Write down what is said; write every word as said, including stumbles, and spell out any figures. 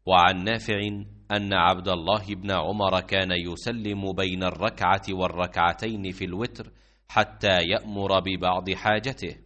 وعن نافع أن عبد الله بن عمر كان يسلم بين الركعة والركعتين في الوتر حتى يأمر ببعض حاجته.